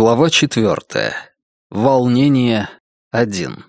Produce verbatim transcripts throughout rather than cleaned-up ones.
Глава четвертая. Волнение один.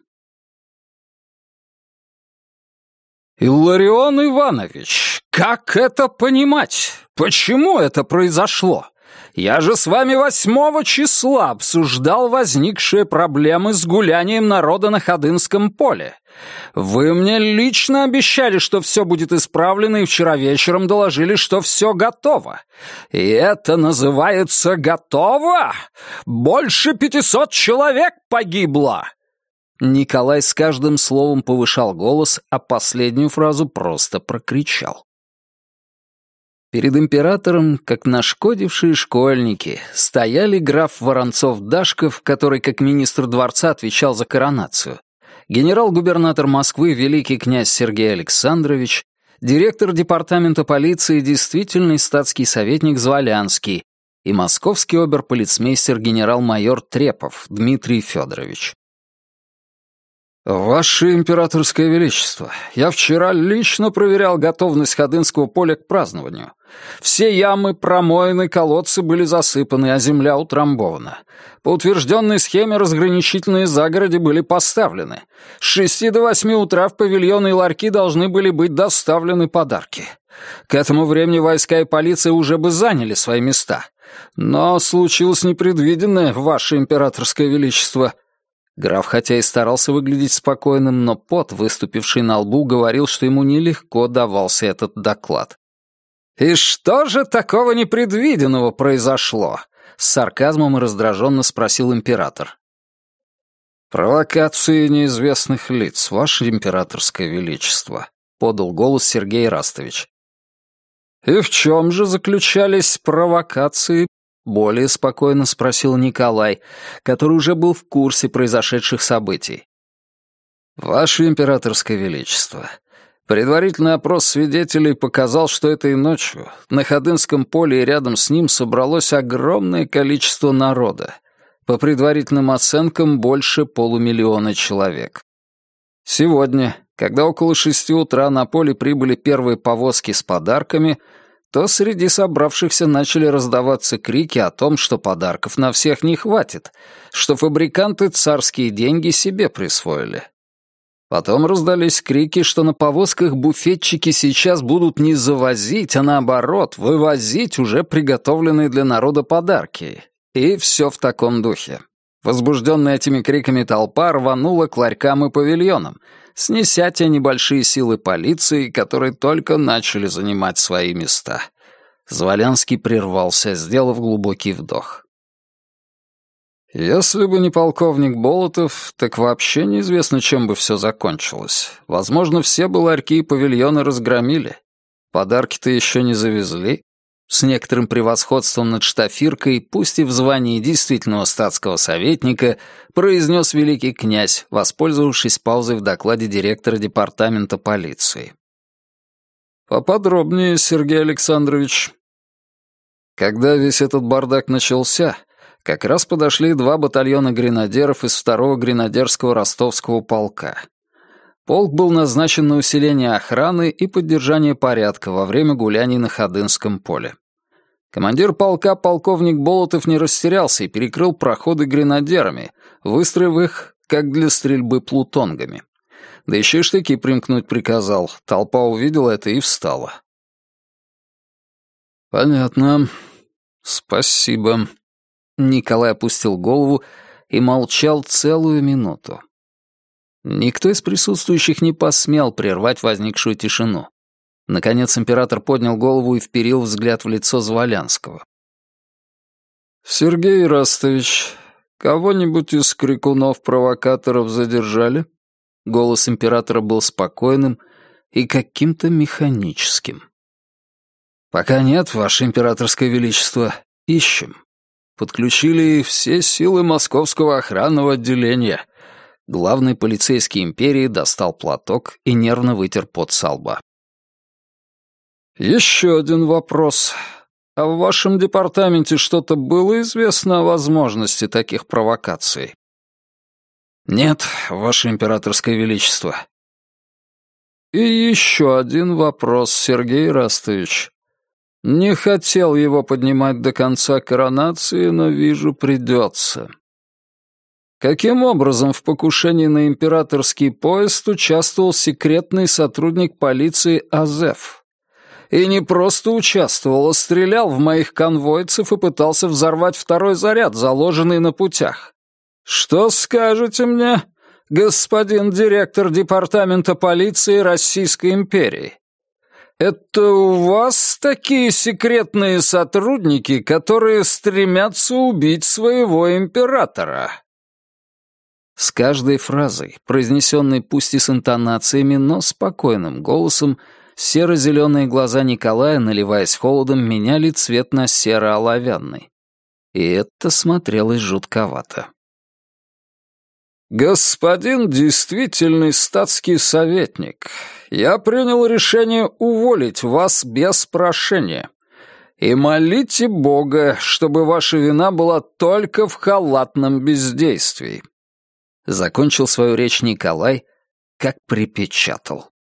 «Илларион Иванович, как это понимать? Почему это произошло? Я же с вами восьмого числа обсуждал возникшие проблемы с гулянием народа на Ходынском поле. Вы мне лично обещали, что все будет исправлено, и вчера вечером доложили, что все готово. И это называется готово? Больше пятисот человек погибло!» Николай с каждым словом повышал голос, а последнюю фразу просто прокричал. Перед императором, как нашкодившие школьники, стояли граф Воронцов-Дашков, который как министр дворца отвечал за коронацию, генерал-губернатор Москвы великий князь Сергей Александрович, директор департамента полиции действительный статский советник Зволянский и московский оберполицмейстер генерал-майор Трепов Дмитрий Федорович. «Ваше императорское величество, я вчера лично проверял готовность Ходынского поля к празднованию. Все ямы промоены, колодцы были засыпаны, а земля утрамбована. По утвержденной схеме разграничительные загороди были поставлены. С шести до восьми утра в павильоны и ларьки должны были быть доставлены подарки. К этому времени войска и полиция уже бы заняли свои места. Но случилось непредвиденное, ваше императорское величество». Граф хотя и старался выглядеть спокойным, но пот, выступивший на лбу, говорил, что ему нелегко давался этот доклад. «И что же такого непредвиденного произошло?» — с сарказмом и раздраженно спросил император. «Провокации неизвестных лиц, ваше императорское величество», — подал голос Сергей Растович. «И в чем же заключались провокации?» — более спокойно спросил Николай, который уже был в курсе произошедших событий. «Ваше императорское величество, предварительный опрос свидетелей показал, что этой ночью на Ходынском поле и рядом с ним собралось огромное количество народа, по предварительным оценкам больше полумиллиона человек. Сегодня, когда около шести утра на поле прибыли первые повозки с подарками, то среди собравшихся начали раздаваться крики о том, что подарков на всех не хватит, что фабриканты царские деньги себе присвоили. Потом раздались крики, что на повозках буфетчики сейчас будут не завозить, а наоборот, вывозить уже приготовленные для народа подарки. И все в таком духе. Возбужденная этими криками толпа рванула к ларькам и павильонам, снеся те небольшие силы полиции, которые только начали занимать свои места. Зволянский прервался, сделав глубокий вдох. «Если бы не полковник Болотов, так вообще неизвестно, чем бы все закончилось. Возможно, все бы ларьки и павильоны разгромили. Подарки-то еще не завезли». С некоторым превосходством над штафиркой, пусть и в звании действительного статского советника, произнес великий князь, воспользовавшись паузой в докладе директора департамента полиции. «Поподробнее, Сергей Александрович». Когда весь этот бардак начался, как раз подошли два батальона гренадеров из второго гренадерского ростовского полка. Полк был назначен на усиление охраны и поддержание порядка во время гуляний на Ходынском поле. Командир полка полковник Болотов не растерялся и перекрыл проходы гренадерами, выстроив их, как для стрельбы, плутонгами. Да еще и штыки примкнуть приказал. Толпа увидела это и встала. «Понятно. Спасибо». Николай опустил голову и молчал целую минуту. Никто из присутствующих не посмел прервать возникшую тишину. Наконец император поднял голову и вперил взгляд в лицо Зволянского. «Сергей Растович, кого-нибудь из крикунов-провокаторов задержали?» Голос императора был спокойным и каким-то механическим. «Пока нет, ваше императорское величество. Ищем. Подключили все силы московского охранного отделения». Главный полицейский империи достал платок и нервно вытер пот со лба. «Еще один вопрос. А в вашем департаменте что-то было известно о возможности таких провокаций?» «Нет, ваше императорское величество». «И еще один вопрос, Сергей Растович. Не хотел его поднимать до конца коронации, но, вижу, придется. Каким образом в покушении на императорский поезд участвовал секретный сотрудник полиции Азеф? И не просто участвовал, а стрелял в моих конвойцев и пытался взорвать второй заряд, заложенный на путях. Что скажете мне, господин директор департамента полиции Российской империи? Это у вас такие секретные сотрудники, которые стремятся убить своего императора?» С каждой фразой, произнесенной пусть и с интонациями, но спокойным голосом, серо-зеленые глаза Николая, наливаясь холодом, меняли цвет на серо-оловянный. И это смотрелось жутковато. «Господин действительный статский советник, я принял решение уволить вас без прошения. И молите Бога, чтобы ваша вина была только в халатном бездействии». Закончил свою речь Николай, как припечатал.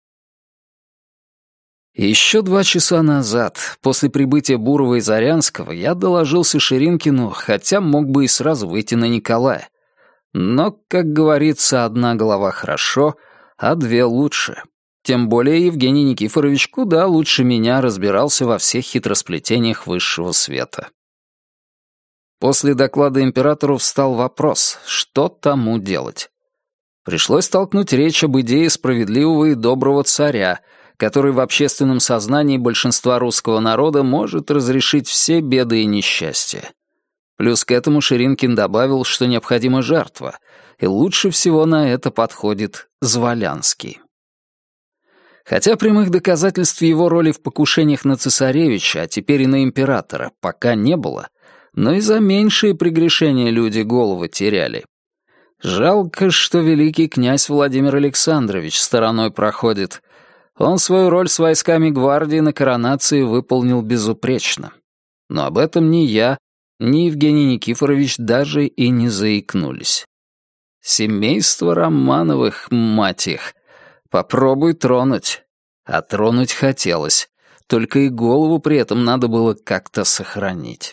Еще два часа назад, после прибытия Бурова и Зарянского, я доложился Ширинкину, хотя мог бы и сразу выйти на Николая. Но, как говорится, одна голова хорошо, а две лучше. Тем более Евгений Никифорович куда лучше меня разбирался во всех хитросплетениях высшего света. После доклада императору встал вопрос, что тому делать. Пришлось толкнуть речь об идее справедливого и доброго царя, который в общественном сознании большинства русского народа может разрешить все беды и несчастья. Плюс к этому Ширинкин добавил, что необходима жертва, и лучше всего на это подходит Зволянский. Хотя прямых доказательств его роли в покушениях на цесаревича, а теперь и на императора, пока не было, но и за меньшие прегрешения люди головы теряли. Жалко, что великий князь Владимир Александрович стороной проходит. Он свою роль с войсками гвардии на коронации выполнил безупречно. Но об этом ни я, ни Евгений Никифорович даже и не заикнулись. Семейство Романовых, мать их, попробуй тронуть. А тронуть хотелось, только и голову при этом надо было как-то сохранить.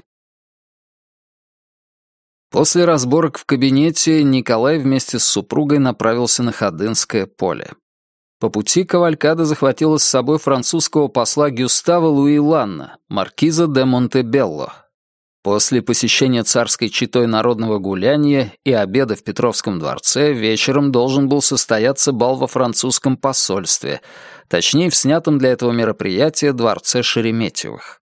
После разборок в кабинете Николай вместе с супругой направился на Ходынское поле. По пути кавалькада захватила с собой французского посла Гюстава Луи Ланна, маркиза де Монтебелло. После посещения царской четой народного гуляния и обеда в Петровском дворце вечером должен был состояться бал во французском посольстве, точнее, в снятом для этого мероприятия дворце Шереметьевых.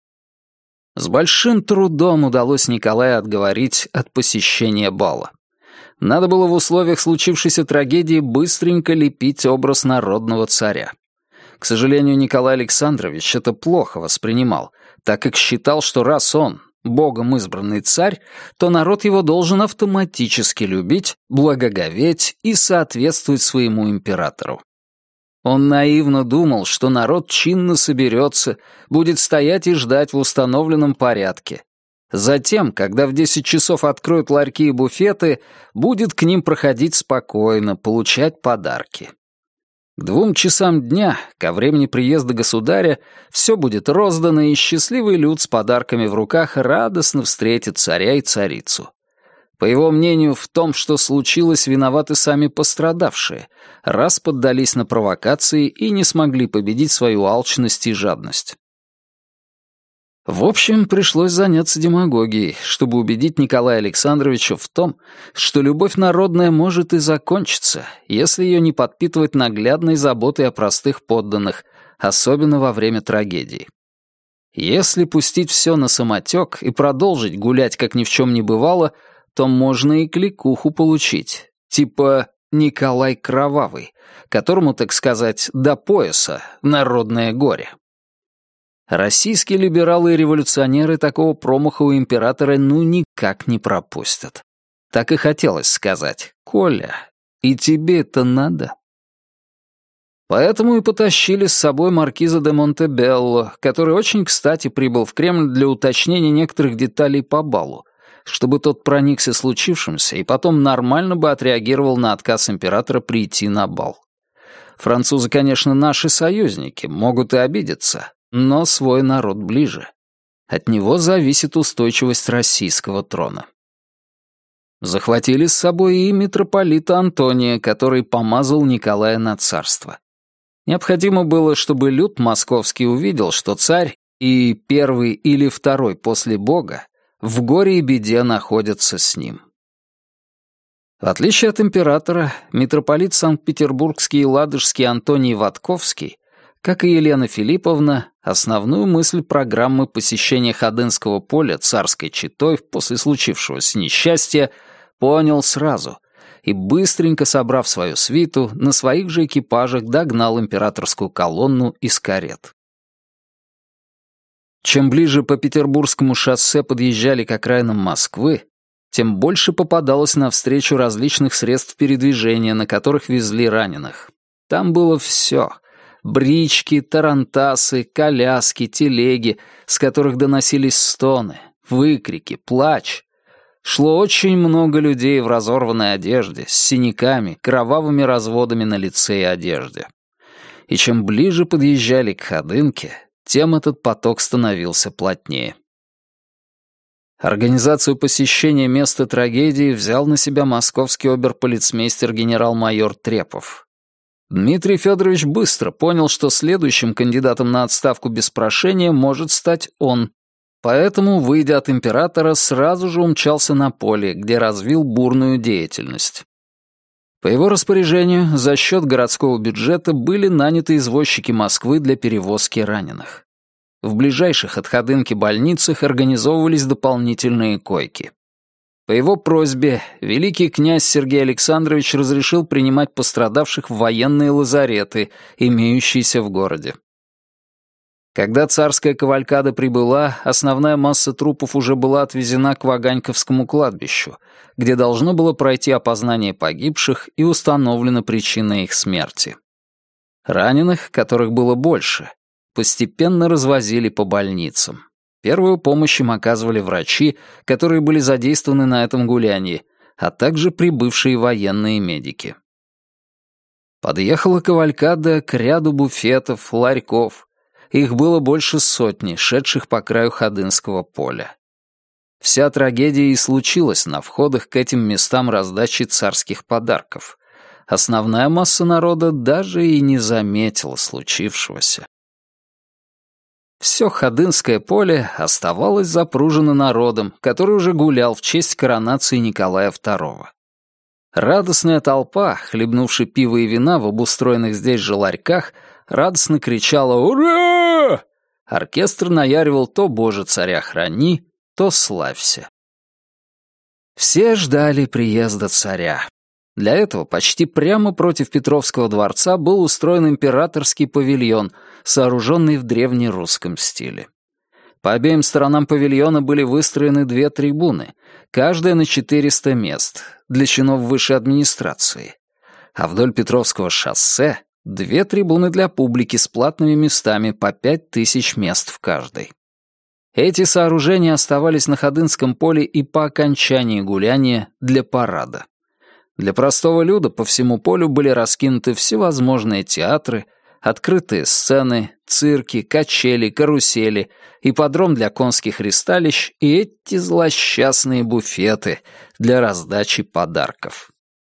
С большим трудом удалось Николаю отговорить от посещения бала. Надо было в условиях случившейся трагедии быстренько лепить образ народного царя. К сожалению, Николай Александрович это плохо воспринимал, так как считал, что раз он, Богом избранный царь, то народ его должен автоматически любить, благоговеть и соответствовать своему императору. Он наивно думал, что народ чинно соберется, будет стоять и ждать в установленном порядке. Затем, когда в десять часов откроют ларьки и буфеты, будет к ним проходить спокойно, получать подарки. К двум часам дня, ко времени приезда государя, все будет роздано, и счастливый люд с подарками в руках радостно встретит царя и царицу. По его мнению, в том, что случилось, виноваты сами пострадавшие, раз поддались на провокации и не смогли победить свою алчность и жадность. В общем, пришлось заняться демагогией, чтобы убедить Николая Александровича в том, что любовь народная может и закончиться, если ее не подпитывать наглядной заботой о простых подданных, особенно во время трагедии. Если пустить все на самотек и продолжить гулять, как ни в чем не бывало, то можно и кликуху получить, типа Николай Кровавый, которому, так сказать, до пояса народное горе. Российские либералы и революционеры такого промаха у императора ну никак не пропустят. Так и хотелось сказать: «Коля, и тебе это надо?» Поэтому и потащили с собой маркиза де Монтебелло, который очень кстати прибыл в Кремль для уточнения некоторых деталей по балу, чтобы тот проникся случившимся и потом нормально бы отреагировал на отказ императора прийти на бал. Французы, конечно, наши союзники, могут и обидеться, но свой народ ближе. От него зависит устойчивость российского трона. Захватили с собой и митрополита Антония, который помазал Николая на царство. Необходимо было, чтобы люд московский увидел, что царь и первый или второй после Бога в горе и беде находятся с ним. В отличие от императора, митрополит Санкт-Петербургский и Ладожский Антоний Ватковский, как и Елена Филипповна, основную мысль программы посещения Ходынского поля царской четой после случившегося несчастья понял сразу и, быстренько собрав свою свиту, на своих же экипажах догнал императорскую колонну из карет. Чем ближе по Петербургскому шоссе подъезжали к окраинам Москвы, тем больше попадалось навстречу различных средств передвижения, на которых везли раненых. Там было все — брички, тарантасы, коляски, телеги, с которых доносились стоны, выкрики, плач. Шло очень много людей в разорванной одежде, с синяками, кровавыми разводами на лице и одежде. И чем ближе подъезжали к Ходынке, тем этот поток становился плотнее. Организацию посещения места трагедии взял на себя московский оберполицмейстер генерал-майор Трепов. Дмитрий Федорович быстро понял, что следующим кандидатом на отставку без прошения может стать он, поэтому, выйдя от императора, сразу же умчался на поле, где развил бурную деятельность. По его распоряжению, за счет городского бюджета были наняты извозчики Москвы для перевозки раненых. В ближайших от Ходынки больницах организовывались дополнительные койки. По его просьбе великий князь Сергей Александрович разрешил принимать пострадавших в военные лазареты, имеющиеся в городе. Когда царская кавалькада прибыла, основная масса трупов уже была отвезена к Ваганьковскому кладбищу, где должно было пройти опознание погибших и установлена причина их смерти. Раненых, которых было больше, постепенно развозили по больницам. Первую помощь им оказывали врачи, которые были задействованы на этом гулянии, а также прибывшие военные медики. Подъехала кавалькада к ряду буфетов, ларьков. Их было больше сотни, шедших по краю Ходынского поля. Вся трагедия и случилась на входах к этим местам раздачи царских подарков. Основная масса народа даже и не заметила случившегося. Все Ходынское поле оставалось запружено народом, который уже гулял в честь коронации Николая второго. Радостная толпа, хлебнувши пива и вина в обустроенных здесь же ларьках, радостно кричала «Ура!». Оркестр наяривал то «Боже, царя храни», то «Славься». Все ждали приезда царя. Для этого почти прямо против Петровского дворца был устроен императорский павильон, сооруженный в древнерусском стиле. По обеим сторонам павильона были выстроены две трибуны, каждая на четыреста мест, для чинов высшей администрации. А вдоль Петровского шоссе две трибуны для публики с платными местами по пять тысяч мест в каждой. Эти сооружения оставались на Ходынском поле и по окончании гуляния для парада. Для простого люда по всему полю были раскинуты всевозможные театры, открытые сцены, цирки, качели, карусели, ипподром для конских ристалищ и эти злосчастные буфеты для раздачи подарков.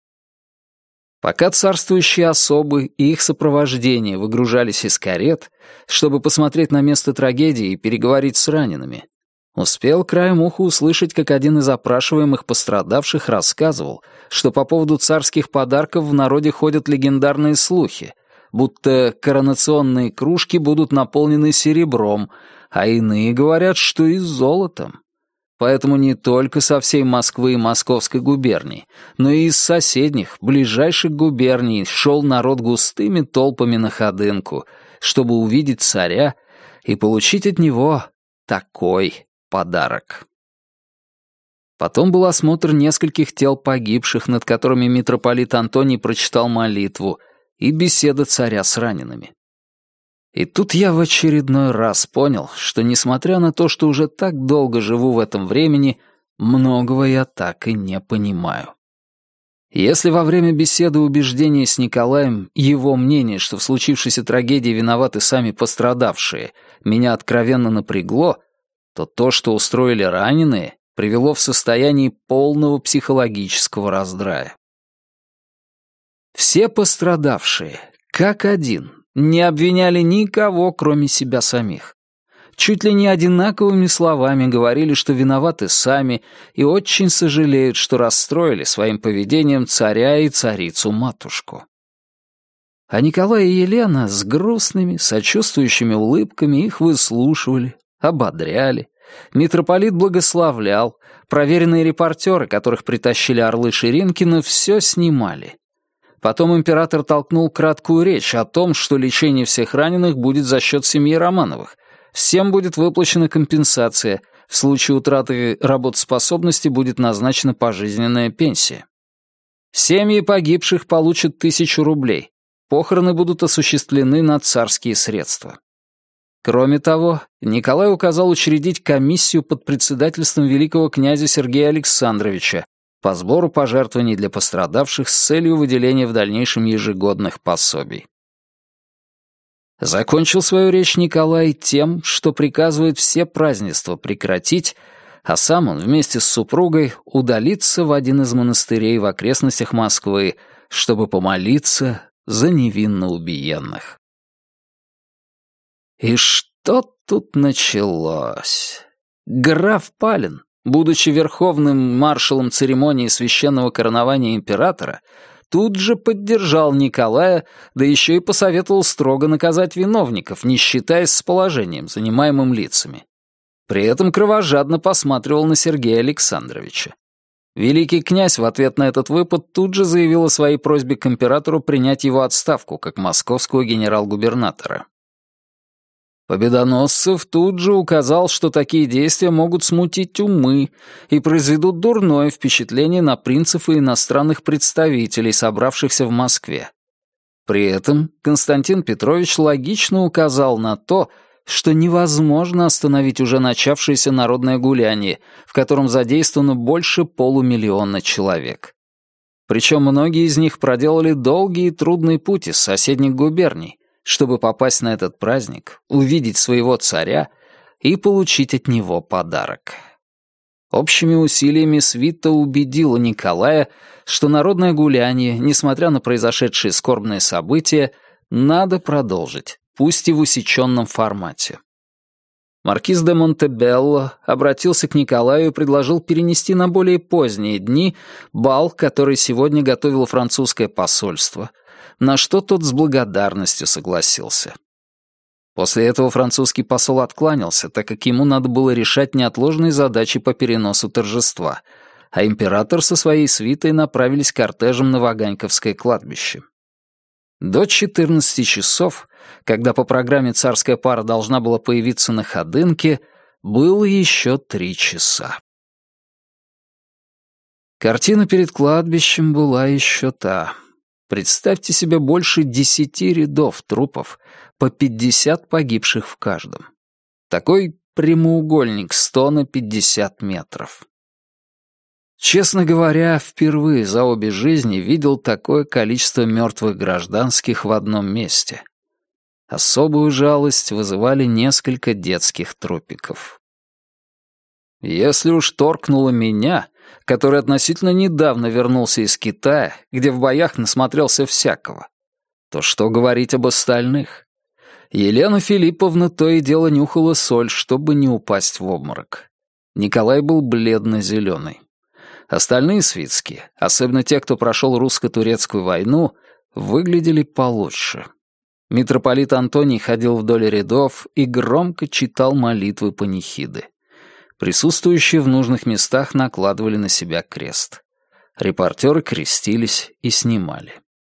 Пока царствующие особы и их сопровождение выгружались из карет, чтобы посмотреть на место трагедии и переговорить с ранеными, успел краем уха услышать, как один из опрашиваемых пострадавших рассказывал, что по поводу царских подарков в народе ходят легендарные слухи, будто коронационные кружки будут наполнены серебром, а иные говорят, что и золотом. Поэтому не только со всей Москвы и Московской губернии, но и из соседних, ближайших губерний шел народ густыми толпами на Ходынку, чтобы увидеть царя и получить от него такой подарок. Потом был осмотр нескольких тел погибших, над которыми митрополит Антоний прочитал молитву, и беседа царя с ранеными. И тут я в очередной раз понял, что, несмотря на то, что уже так долго живу в этом времени, многого я так и не понимаю. Если во время беседы убеждения с Николаем его мнение, что в случившейся трагедии виноваты сами пострадавшие, меня откровенно напрягло, то то, что устроили раненые, привело в состояние полного психологического раздрая. Все пострадавшие, как один, не обвиняли никого, кроме себя самих. Чуть ли не одинаковыми словами говорили, что виноваты сами и очень сожалеют, что расстроили своим поведением царя и царицу-матушку. А Николай и Елена с грустными, сочувствующими улыбками их выслушивали, ободряли. Митрополит благословлял, проверенные репортеры, которых притащили орлы Ширинкина, все снимали. Потом император толкнул краткую речь о том, что лечение всех раненых будет за счет семьи Романовых. Всем будет выплачена компенсация, в случае утраты работоспособности будет назначена пожизненная пенсия. Семьи погибших получат тысячу рублей, похороны будут осуществлены на царские средства. Кроме того, Николай указал учредить комиссию под председательством великого князя Сергея Александровича по сбору пожертвований для пострадавших с целью выделения в дальнейшем ежегодных пособий. Закончил свою речь Николай тем, что приказывает все празднества прекратить, а сам он вместе с супругой удалится в один из монастырей в окрестностях Москвы, чтобы помолиться за невинно убиенных. И что тут началось? Граф Палин, будучи верховным маршалом церемонии священного коронования императора, тут же поддержал Николая, да еще и посоветовал строго наказать виновников, не считаясь с положением, занимаемым лицами. При этом кровожадно посматривал на Сергея Александровича. Великий князь в ответ на этот выпад тут же заявил о своей просьбе к императору принять его отставку как московского генерал-губернатора. Победоносцев тут же указал, что такие действия могут смутить умы и произведут дурное впечатление на принцев и иностранных представителей, собравшихся в Москве. При этом Константин Петрович логично указал на то, что невозможно остановить уже начавшееся народное гуляние, в котором задействовано больше полумиллиона человек. Причем многие из них проделали долгий и трудный путь из соседних губерний, чтобы попасть на этот праздник, увидеть своего царя и получить от него подарок. Общими усилиями свита убедила Николая, что народное гуляние, несмотря на произошедшие скорбные события, надо продолжить, пусть и в усеченном формате. Маркиз де Монтебелло обратился к Николаю и предложил перенести на более поздние дни бал, который сегодня готовило французское посольство, на что тот с благодарностью согласился. После этого французский посол откланялся, так как ему надо было решать неотложные задачи по переносу торжества, а император со своей свитой направились кортежем на Ваганьковское кладбище. До четырнадцати часов, когда по программе царская пара должна была появиться на Ходынке, было еще три часа. Картина перед кладбищем была еще та. Представьте себе больше десяти рядов трупов, по пятьдесят погибших в каждом. Такой прямоугольник сто на пятьдесят метров. Честно говоря, впервые за обе жизни видел такое количество мертвых гражданских в одном месте. Особую жалость вызывали несколько детских трупиков. Если уж торкнуло меня, который относительно недавно вернулся из Китая, где в боях насмотрелся всякого, то что говорить об остальных? Елена Филипповна то и дело нюхала соль, чтобы не упасть в обморок. Николай был бледно-зеленый. Остальные свитские, особенно те, кто прошел русско-турецкую войну, выглядели получше. Митрополит Антоний ходил вдоль рядов и громко читал молитвы панихиды. Присутствующие в нужных местах накладывали на себя крест. Репортеры крестились и снимали.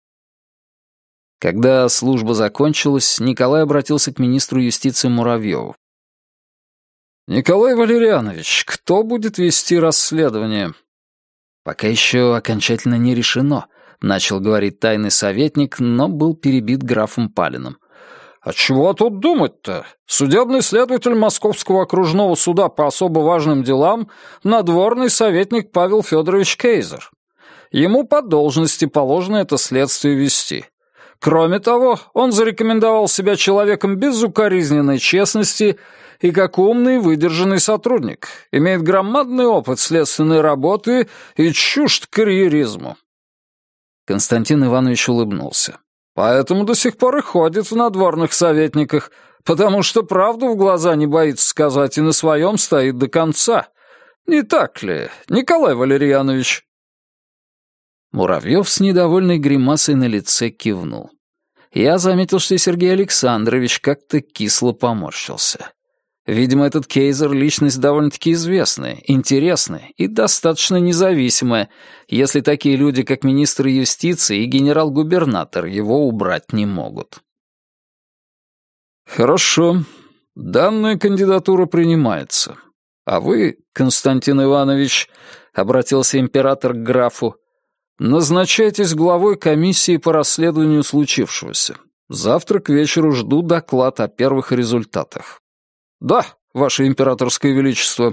Когда служба закончилась, Николай обратился к министру юстиции Муравьеву. «Николай Валерьянович, кто будет вести расследование?» «Пока еще окончательно не решено», — начал говорить тайный советник, но был перебит графом Палиным. «А чего тут думать-то? Судебный следователь Московского окружного суда по особо важным делам — надворный советник Павел Федорович Кейзер. ему по должности положено это следствие вести. Кроме того, он зарекомендовал себя человеком безукоризненной честности и как умный, выдержанный сотрудник, имеет громадный опыт следственной работы и чужд карьеризму». Константин Иванович улыбнулся. «Поэтому до сих пор и ходит в надворных советниках, потому что правду в глаза не боится сказать и на своем стоит до конца. Не так ли, Николай Валерьянович?» Муравьев с недовольной гримасой на лице кивнул. Я заметил, что Сергей Александрович как-то кисло поморщился. Видимо, этот Кейзер — личность довольно-таки известная, интересная и достаточно независимая, если такие люди, как министр юстиции и генерал-губернатор, его убрать не могут. «Хорошо. Данная кандидатура принимается. А вы, Константин Иванович, — обратился император к графу, — назначайтесь главой комиссии по расследованию случившегося. Завтра к вечеру жду доклад о первых результатах». «Да, ваше императорское величество».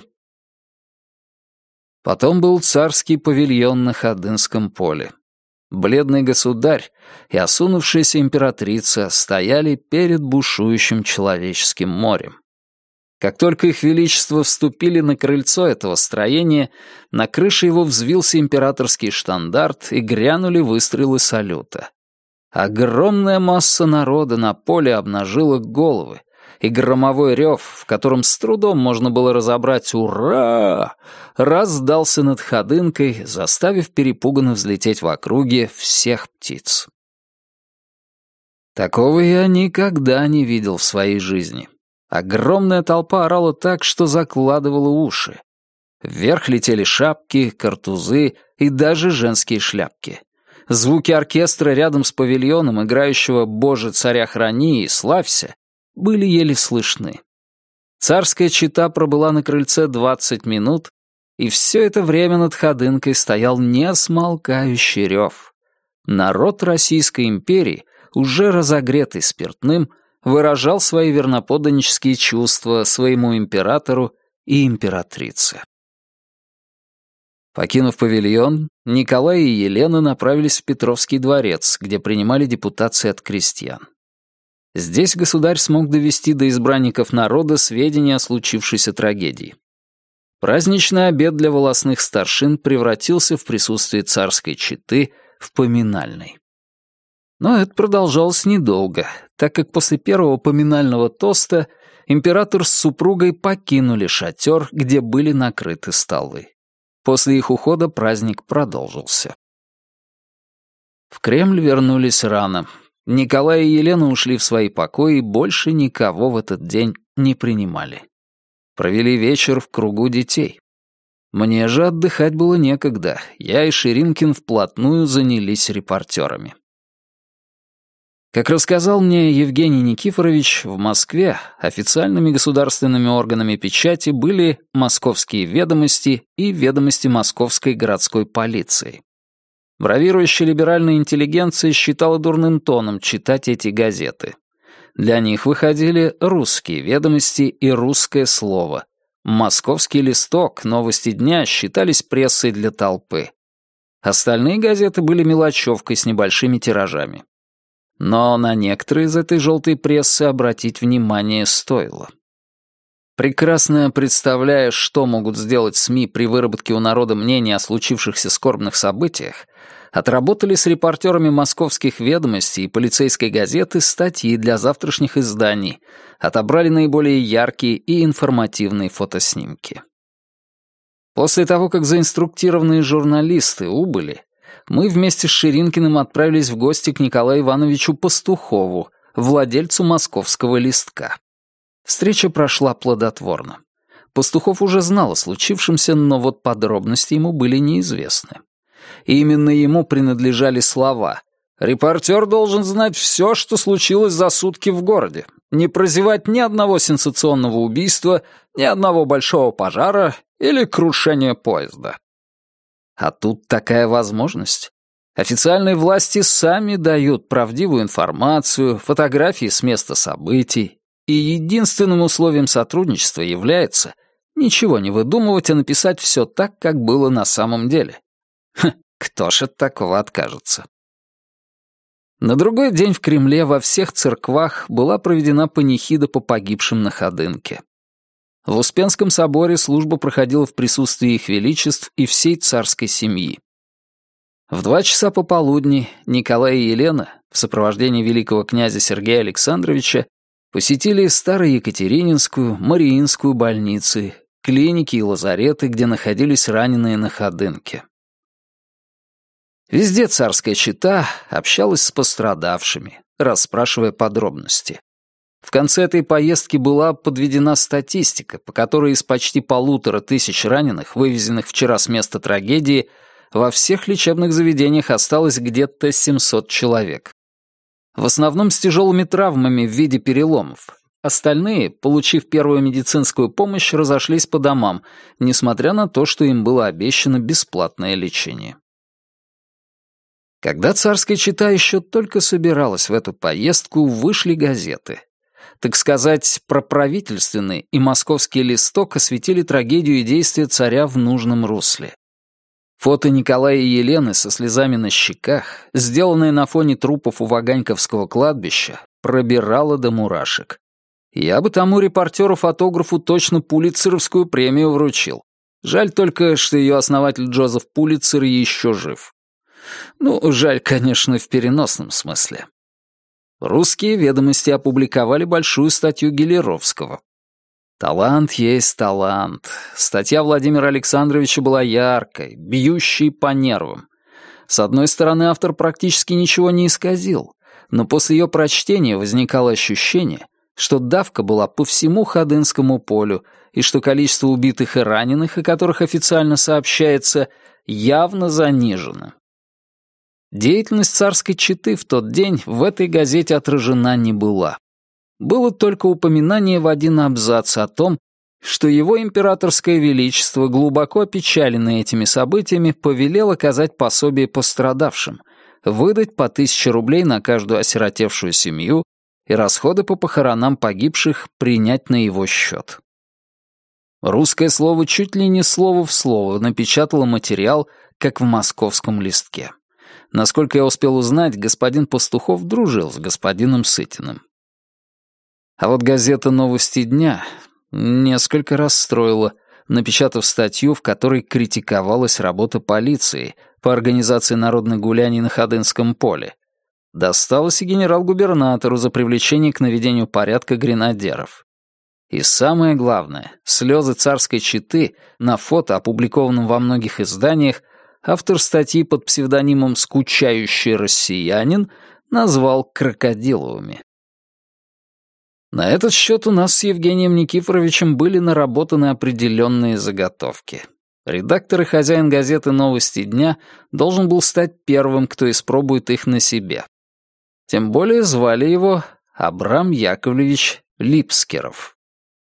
Потом был царский павильон на Ходынском поле. Бледный государь и осунувшаяся императрица стояли перед бушующим человеческим морем. Как только их величество вступили на крыльцо этого строения, на крыше его взвился императорский штандарт и грянули выстрелы салюта. Огромная масса народа на поле обнажила головы, и громовой рев, в котором с трудом можно было разобрать «Ура!», раздался над Ходынкой, заставив перепуганно взлететь в округе всех птиц. Такого я никогда не видел в своей жизни. Огромная толпа орала так, что закладывала уши. Вверх летели шапки, картузы и даже женские шляпки. Звуки оркестра рядом с павильоном, играющего «Боже, царя храни» и «Славься», были еле слышны. Царская чета пробыла на крыльце двадцать минут, и все это время над Ходынкой стоял несмолкающий рев. Народ Российской империи, уже разогретый спиртным, выражал свои верноподданнические чувства своему императору и императрице. Покинув павильон, Николай и Елена направились в Петровский дворец, где принимали депутации от крестьян. Здесь государь смог довести до избранников народа сведения о случившейся трагедии. Праздничный обед для волостных старшин превратился в присутствии царской четы в поминальный. Но это продолжалось недолго, так как после первого поминального тоста император с супругой покинули шатер, где были накрыты столы. После их ухода праздник продолжился. В Кремль вернулись рано. Николай и Елена ушли в свои покои и больше никого в этот день не принимали. Провели вечер в кругу детей. Мне же отдыхать было некогда. Я и Ширинкин вплотную занялись репортерами. Как рассказал мне Евгений Никифорович, в Москве официальными государственными органами печати были «Московские ведомости» и «Ведомости Московской городской полиции». Бравирующая либеральная интеллигенция считала дурным тоном читать эти газеты. Для них выходили «Русские ведомости» и «Русское слово». «Московский листок», «Новости дня» считались прессой для толпы. Остальные газеты были мелочевкой с небольшими тиражами. Но на некоторые из этой желтой прессы обратить внимание стоило. Прекрасно представляя, что могут сделать СМИ при выработке у народа мнения о случившихся скорбных событиях, отработали с репортерами московских ведомостей и полицейской газеты статьи для завтрашних изданий, отобрали наиболее яркие и информативные фотоснимки. После того, как заинструктированные журналисты убыли, мы вместе с Ширинкиным отправились в гости к Николаю Ивановичу Пастухову, владельцу московского листка. Встреча прошла плодотворно. Пастухов уже знал о случившемся, но вот подробности ему были неизвестны. И именно ему принадлежали слова: «Репортер должен знать все, что случилось за сутки в городе, не прозевать ни одного сенсационного убийства, ни одного большого пожара или крушения поезда». А тут такая возможность. Официальные власти сами дают правдивую информацию, фотографии с места событий, и единственным условием сотрудничества является ничего не выдумывать, а написать все так, как было на самом деле. Ха, Кто ж от такого откажется? На другой день в Кремле во всех церквах была проведена панихида по погибшим на Ходынке. В Успенском соборе служба проходила в присутствии их величеств и всей царской семьи. В два часа пополудни Николай и Елена в сопровождении великого князя Сергея Александровича посетили Староекатерининскую, Мариинскую больницы, клиники и лазареты, где находились раненые на Ходынке. Везде царская чета общалась с пострадавшими, расспрашивая подробности. В конце этой поездки была подведена статистика, по которой из почти полутора тысяч раненых, вывезенных вчера с места трагедии, во всех лечебных заведениях осталось где-то семьсот человек. В основном с тяжелыми травмами в виде переломов. Остальные, получив первую медицинскую помощь, разошлись по домам, несмотря на то, что им было обещано бесплатное лечение. Когда царская чета еще только собиралась в эту поездку, вышли газеты. Так сказать, проправительственный и московский листок осветили трагедию и действия царя в нужном русле. Фото Николая и Елены со слезами на щеках, сделанное на фоне трупов у Ваганьковского кладбища, пробирало до мурашек. Я бы тому репортеру-фотографу точно Пулитцеровскую премию вручил. Жаль только, что ее основатель Джозеф Пулитцер еще жив. Ну, жаль, конечно, в переносном смысле. Русские ведомости опубликовали большую статью Гелеровского. Талант есть талант. Статья Владимира Александровича была яркой, бьющей по нервам. С одной стороны, автор практически ничего не исказил, но после ее прочтения возникало ощущение, что давка была по всему Ходынскому полю и что количество убитых и раненых, о которых официально сообщается, явно занижено. Деятельность царской четы в тот день в этой газете отражена не была. Было только упоминание в один абзац о том, что его императорское величество, глубоко опечаленное этими событиями, повелел оказать пособие пострадавшим, выдать по тысяче рублей на каждую осиротевшую семью и расходы по похоронам погибших принять на его счет. Русское слово чуть ли не слово в слово напечатало материал, как в московском листке. Насколько я успел узнать, господин Пастухов дружил с господином Сытиным. А вот газета «Новости дня» несколько расстроила, напечатав статью, в которой критиковалась работа полиции по организации народных гуляний на Ходынском поле. Досталось и генерал-губернатору за привлечение к наведению порядка гренадеров. И самое главное, слезы царской четы на фото, опубликованном во многих изданиях, автор статьи под псевдонимом «Скучающий россиянин» назвал крокодиловыми. На этот счет у нас с Евгением Никифоровичем были наработаны определенные заготовки. Редактор и хозяин газеты «Новости дня» должен был стать первым, кто испробует их на себе. Тем более звали его Абрам Яковлевич Липскеров.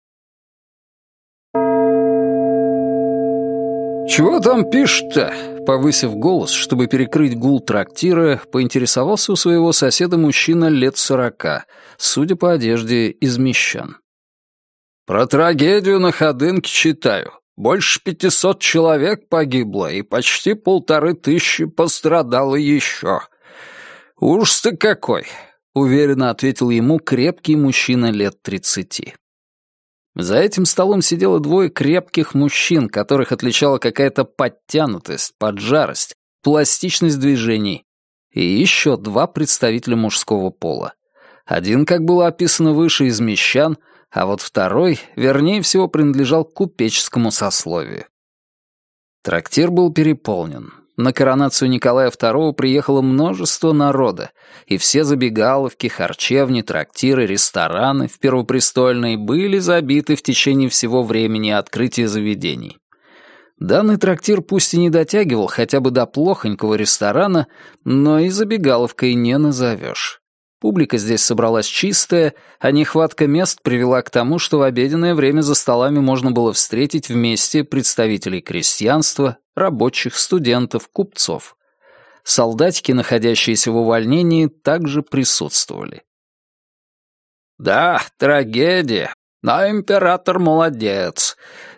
«Чего там пишет-то?» Повысив голос, чтобы перекрыть гул трактира, поинтересовался у своего соседа мужчина лет сорока, судя по одежде, из мещан. «Про трагедию на Ходынке читаю. Больше пятисот человек погибло, и почти полторы тысячи пострадало еще. Ужас-то какой!» — уверенно ответил ему крепкий мужчина лет тридцати. За этим столом сидело двое крепких мужчин, которых отличала какая-то подтянутость, поджарость, пластичность движений, и еще два представителя мужского пола. Один, как было описано выше, из мещан, а вот второй, вернее всего, принадлежал к купеческому сословию. Трактир был переполнен. На коронацию Николая второго приехало множество народа, и все забегаловки, харчевни, трактиры, рестораны в Первопрестольной были забиты в течение всего времени открытия заведений. Данный трактир пусть и не дотягивал хотя бы до плохонького ресторана, но и забегаловкой не назовешь. Публика здесь собралась чистая, а нехватка мест привела к тому, что в обеденное время за столами можно было встретить вместе представителей крестьянства, рабочих, студентов, купцов. Солдатики, находящиеся в увольнении, также присутствовали. «Да, трагедия, но император молодец.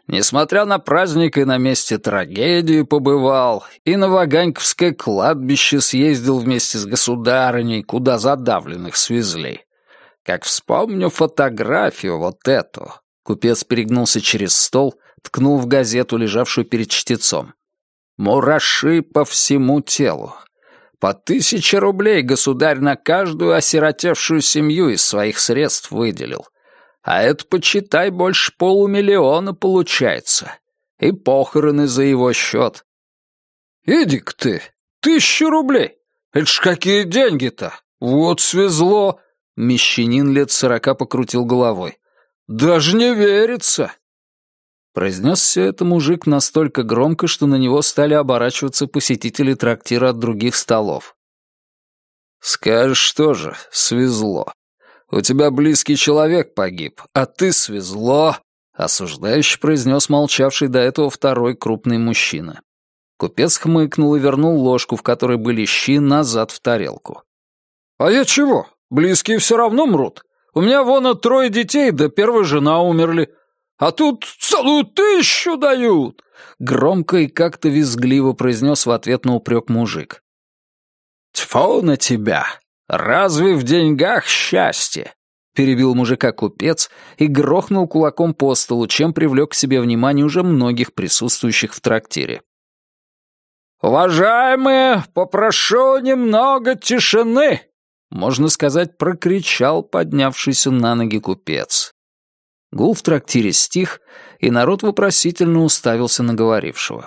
Несмотря на праздник и на месте трагедии побывал, и на Ваганьковское кладбище съездил вместе с государыней, куда задавленных свезли. Как вспомню фотографию вот эту». Купец перегнулся через стол, ткнул в газету, лежавшую перед чтецом. «Мураши по всему телу. По тысяче рублей государь на каждую осиротевшую семью из своих средств выделил. А это, почитай, больше полумиллиона получается. И похороны за его счет». «Иди-ка ты, тысячу рублей! Это ж какие деньги-то! Вот свезло!» Мещанин лет сорока покрутил головой. «Даже не верится!» Произнес все это мужик настолько громко, что на него стали оборачиваться посетители трактира от других столов. «Скажешь тоже, свезло. У тебя близкий человек погиб, а ты свезло!» Осуждающе произнес молчавший до этого второй крупный мужчина. Купец хмыкнул и вернул ложку, в которой были щи, назад в тарелку. «А я чего? Близкие все равно мрут. У меня вон от трое детей, да первая жена умерли. А тут целую тысячу дают!» Громко и как-то визгливо произнес в ответ на упрек мужик. «Тьфу на тебя! Разве в деньгах счастье?» Перебил мужика купец и грохнул кулаком по столу, чем привлек к себе внимание уже многих присутствующих в трактире. «Уважаемые, попрошу немного тишины!» Можно сказать, прокричал поднявшийся на ноги купец. Гул в трактире стих, и народ вопросительно уставился на говорившего.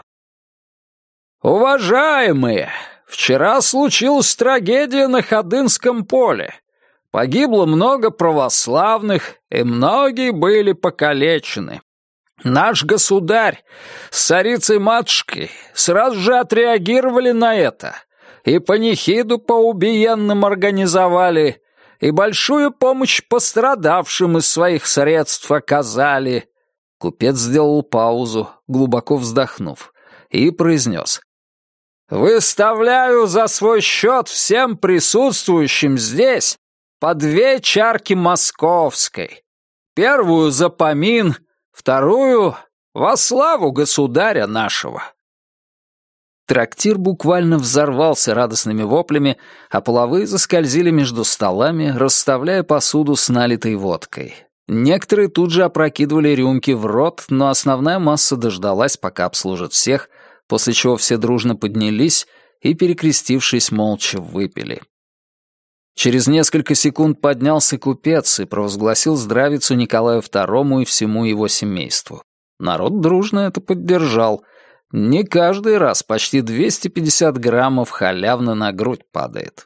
«Уважаемые, вчера случилась трагедия на Ходынском поле. Погибло много православных, и многие были покалечены. Наш государь с царицей-матушкой сразу же отреагировали на это, и панихиду по убиенным организовали, и большую помощь пострадавшим из своих средств оказали». Купец сделал паузу, глубоко вздохнув, и произнес. «Выставляю за свой счет всем присутствующим здесь по две чарки московской. Первую за помин, вторую во славу государя нашего». Трактир буквально взорвался радостными воплями, а половые заскользили между столами, расставляя посуду с налитой водкой. Некоторые тут же опрокидывали рюмки в рот, но основная масса дождалась, пока обслужат всех, после чего все дружно поднялись и, перекрестившись, молча выпили. Через несколько секунд поднялся купец и провозгласил здравицу Николаю второму и всему его семейству. Народ дружно это поддержал. Не каждый раз почти двести пятьдесят граммов халявно на грудь падает.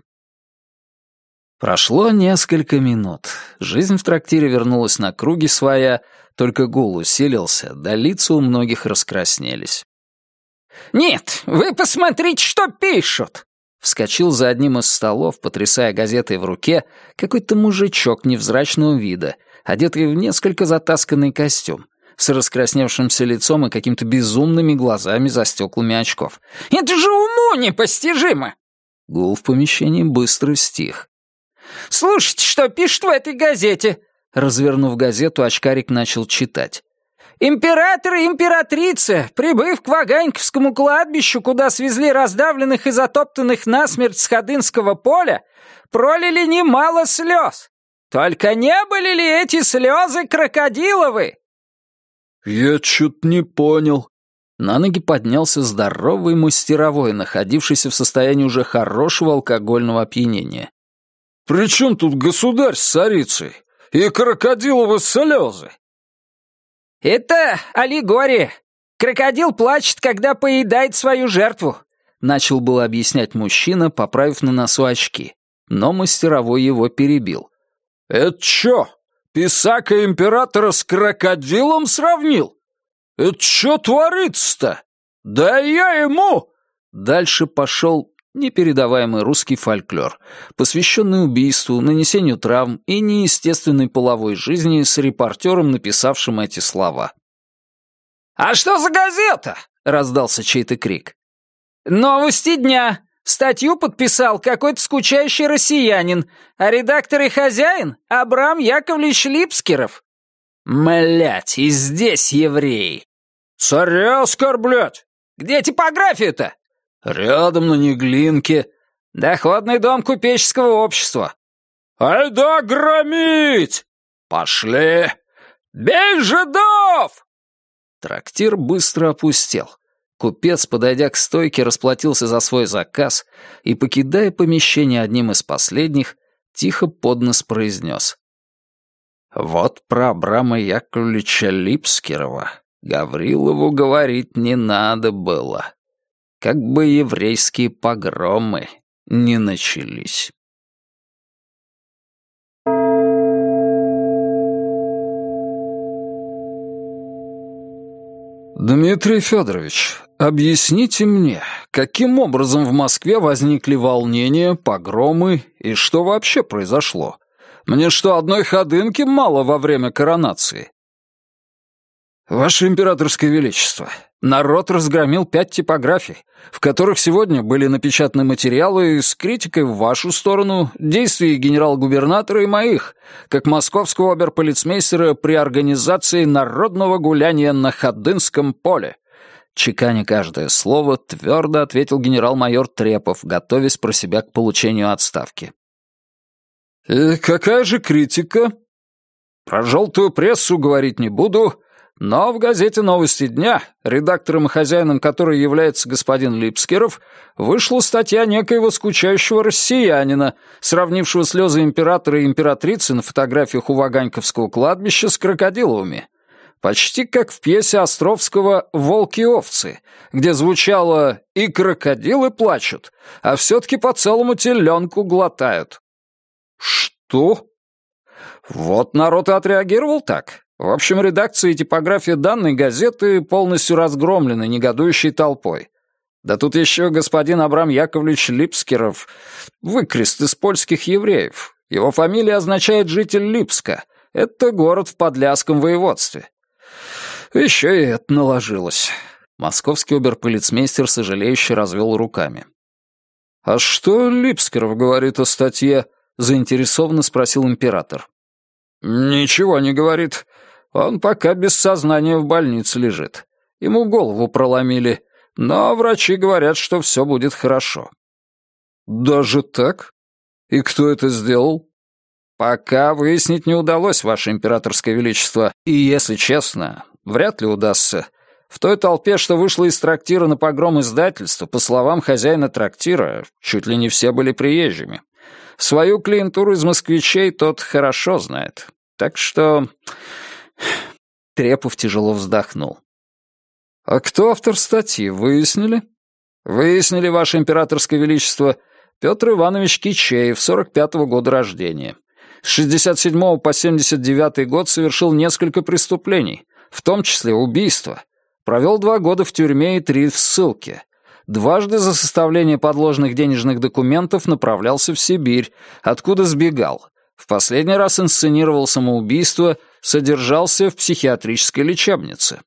Прошло несколько минут. Жизнь в трактире вернулась на круги своя, только гул усилился, да лица у многих раскраснелись. «Нет, вы посмотрите, что пишут!» Вскочил за одним из столов, потрясая газетой в руке, какой-то мужичок невзрачного вида, одетый в несколько затасканный костюм, с раскрасневшимся лицом и какими-то безумными глазами за стеклами очков. «Это же уму непостижимо!» Гул в помещении быстро стих. «Слушайте, что пишут в этой газете!» Развернув газету, очкарик начал читать. «Император и императрица, прибыв к Ваганьковскому кладбищу, куда свезли раздавленных и затоптанных насмерть с Ходынского поля, пролили немало слез. Только не были ли эти слезы крокодиловы?» «Я чё-то не понял». На ноги поднялся здоровый мастеровой, находившийся в состоянии уже хорошего алкогольного опьянения. «При чем тут государь с царицей? И крокодиловы слезы?» «Это аллегория. Крокодил плачет, когда поедает свою жертву», — начал было объяснять мужчина, поправив на носу очки. Но мастеровой его перебил. «Это чё, писака императора с крокодилом сравнил? Это чё творится-то? Да я ему...» Дальше пошел непередаваемый русский фольклор, посвященный убийству, нанесению травм и неестественной половой жизни с репортером, написавшим эти слова. «А что за газета?» — раздался чей-то крик. «Новости дня. Статью подписал какой-то скучающий россиянин, а редактор и хозяин — Абрам Яковлевич Липскеров». «Млять, и здесь евреи!» Царя оскорблять! Где типография-то? Рядом на Неглинке. Доходный дом купеческого общества. Айда громить! Пошли! Бей жидов! Трактир быстро опустел. Купец, подойдя к стойке, расплатился за свой заказ и, покидая помещение одним из последних, тихо под нос произнес. Вот про Абрама Яковлевича Липскирова Гаврилову говорить не надо было. Как бы еврейские погромы не начались. «Дмитрий Федорович, объясните мне, каким образом в Москве возникли волнения, погромы и что вообще произошло? Мне что, одной ходынки мало во время коронации?» «Ваше императорское величество, народ разгромил пять типографий, в которых сегодня были напечатаны материалы с критикой в вашу сторону, действий генерал-губернатора и моих, как московского оберполицмейстера при организации народного гуляния на Ходынском поле». Чеканя каждое слово, твердо ответил генерал-майор Трепов, готовясь про себя к получению отставки. «И какая же критика?» «Про желтую прессу говорить не буду». Но в газете «Новости дня», редактором и хозяином которой является господин Липскиров, вышла статья некоего скучающего россиянина, сравнившего слезы императора и императрицы на фотографиях у Ваганьковского кладбища с крокодиловыми. Почти как в пьесе Островского «Волки и овцы», где звучало «и крокодилы плачут, а все-таки по целому теленку глотают». «Что?» Вот народ и отреагировал так. В общем, редакция и типография данной газеты полностью разгромлены негодующей толпой. Да тут еще господин Абрам Яковлевич Липскиров, выкрест из польских евреев. Его фамилия означает «житель Липска». Это город в Подляском воеводстве. Еще и это наложилось. Московский оберполицмейстер сожалеюще развел руками. «А что Липскиров говорит о статье?» — заинтересованно спросил император. «Ничего не говорит. Он пока без сознания в больнице лежит. Ему голову проломили, но врачи говорят, что все будет хорошо». «Даже так? И кто это сделал?» «Пока выяснить не удалось, Ваше Императорское Величество. И, если честно, вряд ли удастся. В той толпе, что вышла из трактира на погром издательства, по словам хозяина трактира, чуть ли не все были приезжими. Свою клиентуру из москвичей тот хорошо знает. Так что...» Трепов тяжело вздохнул. «А кто автор статьи, выяснили?» «Выяснили, Ваше Императорское Величество. Петр Иванович Кичеев, сорок пятого года рождения. С шестьдесят седьмого по семьдесят девятый год совершил несколько преступлений, в том числе убийство. Провел два года в тюрьме и три в ссылке. Дважды за составление подложных денежных документов направлялся в Сибирь, откуда сбегал. В последний раз инсценировал самоубийство, содержался в психиатрической лечебнице».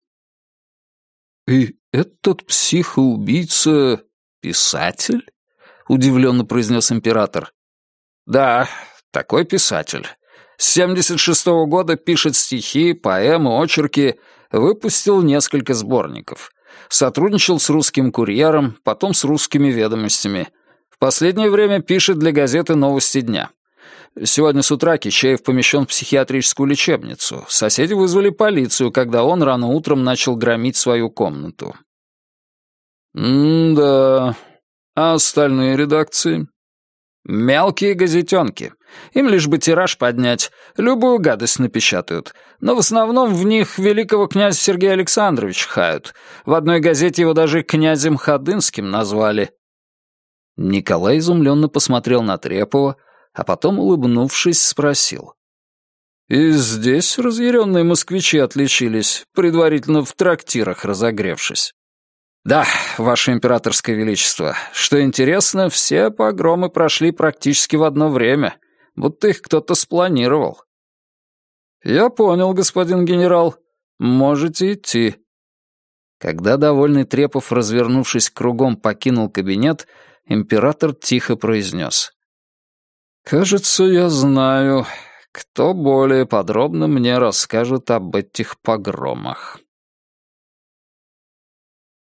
«И этот психоубийца писатель?» — удивленно произнес император. «Да, такой писатель. С семьдесят шестого года пишет стихи, поэмы, очерки, выпустил несколько сборников. Сотрудничал с «Русским курьером», потом с «Русскими ведомостями». В последнее время пишет для газеты «Новости дня». Сегодня с утра Кичеев помещен в психиатрическую лечебницу. Соседи вызвали полицию, когда он рано утром начал громить свою комнату. «М-да. А остальные редакции?» «Мелкие газетенки. Им лишь бы тираж поднять, любую гадость напечатают. Но в основном в них великого князя Сергея Александровича хают. В одной газете его даже князем Ходынским назвали». Николай изумленно посмотрел на Трепова, а потом, улыбнувшись, спросил. «И здесь разъяренные москвичи отличились, предварительно в трактирах разогревшись?» «Да, Ваше Императорское Величество. Что интересно, все погромы прошли практически в одно время, будто их кто-то спланировал». «Я понял, господин генерал. Можете идти». Когда довольный Трепов, развернувшись кругом, покинул кабинет, император тихо произнес. «Кажется, я знаю, кто более подробно мне расскажет об этих погромах».